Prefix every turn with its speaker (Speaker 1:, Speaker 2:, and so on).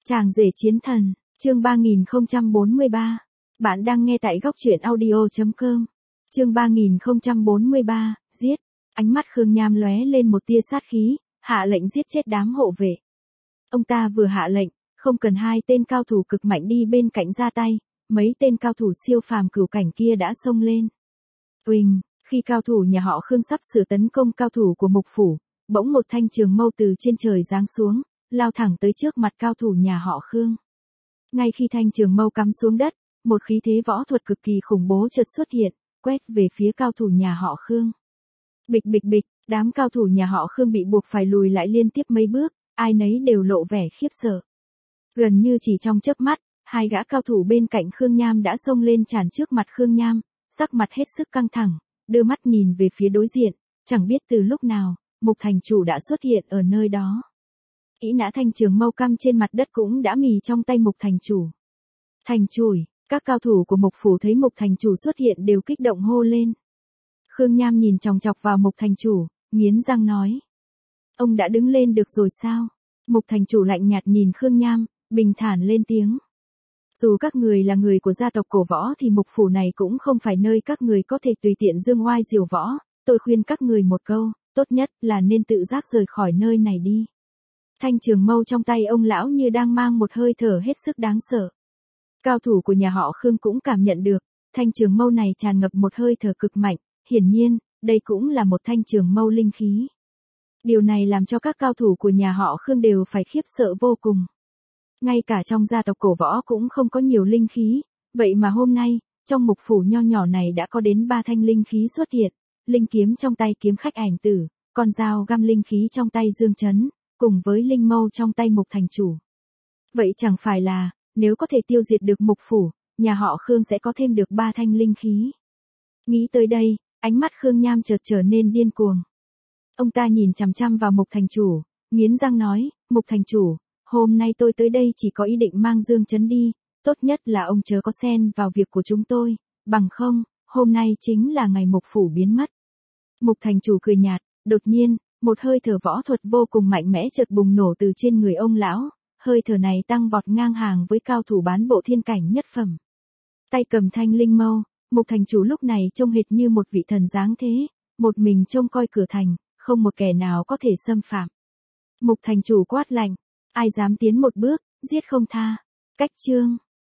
Speaker 1: Chàng rể chiến thần, chương 3043. Bạn đang nghe tại góc truyện audio.com. Chương 3043, giết. Ánh mắt Khương Nham lóe lên một tia sát khí, hạ lệnh giết chết đám hộ vệ. Ông ta vừa hạ lệnh, không cần hai tên cao thủ cực mạnh đi bên cạnh ra tay, mấy tên cao thủ siêu phàm cửu cảnh kia đã xông lên. Uỳnh, khi cao thủ nhà họ Khương sắp sửa tấn công cao thủ của Mục Phủ, bỗng một thanh trường mâu từ trên trời giáng xuống, lao thẳng tới trước mặt cao thủ nhà họ Khương. Ngay khi thanh trường mâu cắm xuống đất, một khí thế võ thuật cực kỳ khủng bố chợt xuất hiện, quét về phía cao thủ nhà họ Khương. Bịch bịch bịch, đám cao thủ nhà họ Khương bị buộc phải lùi lại liên tiếp mấy bước, ai nấy đều lộ vẻ khiếp sợ. Gần như chỉ trong chớp mắt, hai gã cao thủ bên cạnh Khương Nham đã xông lên chặn trước mặt Khương Nham, sắc mặt hết sức căng thẳng, đưa mắt nhìn về phía đối diện, chẳng biết từ lúc nào, Mục thành chủ đã xuất hiện ở nơi đó. Kỹ nã thanh trường mâu cắm trên mặt đất cũng đã mì trong tay Mục thành chủ. Thành chủi, các cao thủ của Mục Phủ thấy Mục thành chủ xuất hiện đều kích động hô lên. Khương Nham nhìn chòng chọc vào Mục thành chủ, nghiến răng nói. Ông đã đứng lên được rồi sao? Mục thành chủ lạnh nhạt nhìn Khương Nham, bình thản lên tiếng. Dù các người là người của gia tộc cổ võ thì Mục Phủ này cũng không phải nơi các người có thể tùy tiện dương oai diều võ, tôi khuyên các người một câu, tốt nhất là nên tự giác rời khỏi nơi này đi. Thanh trường mâu trong tay ông lão như đang mang một hơi thở hết sức đáng sợ. Cao thủ của nhà họ Khương cũng cảm nhận được, thanh trường mâu này tràn ngập một hơi thở cực mạnh, hiển nhiên, đây cũng là một thanh trường mâu linh khí. Điều này làm cho các cao thủ của nhà họ Khương đều phải khiếp sợ vô cùng. Ngay cả trong gia tộc cổ võ cũng không có nhiều linh khí, vậy mà hôm nay, trong Mục Phủ nho nhỏ này đã có đến 3 thanh linh khí xuất hiện, linh kiếm trong tay Kiếm Khách Ảnh Tử, con dao găm linh khí trong tay Dương Chấn, cùng với linh mâu trong tay Mục thành chủ. Vậy chẳng phải là, nếu có thể tiêu diệt được Mục Phủ, nhà họ Khương sẽ có thêm được 3 thanh linh khí. Nghĩ tới đây, ánh mắt Khương Nham chợt trở nên điên cuồng. Ông ta nhìn chằm chằm vào Mục thành chủ, nghiến răng nói, Mục thành chủ, hôm nay tôi tới đây chỉ có ý định mang Dương Chấn đi, tốt nhất là ông chớ có xen vào việc của chúng tôi, bằng không, hôm nay chính là ngày Mục Phủ biến mất. Mục thành chủ cười nhạt, đột nhiên, một hơi thở võ thuật vô cùng mạnh mẽ chợt bùng nổ từ trên người ông lão, hơi thở này tăng vọt ngang hàng với cao thủ bán bộ thiên cảnh nhất phẩm. Tay cầm thanh linh mâu, Mục thành chủ lúc này trông hệt như một vị thần giáng thế, một mình trông coi cửa thành, không một kẻ nào có thể xâm phạm. Mục thành chủ quát lạnh, ai dám tiến một bước, giết không tha. Cách chương.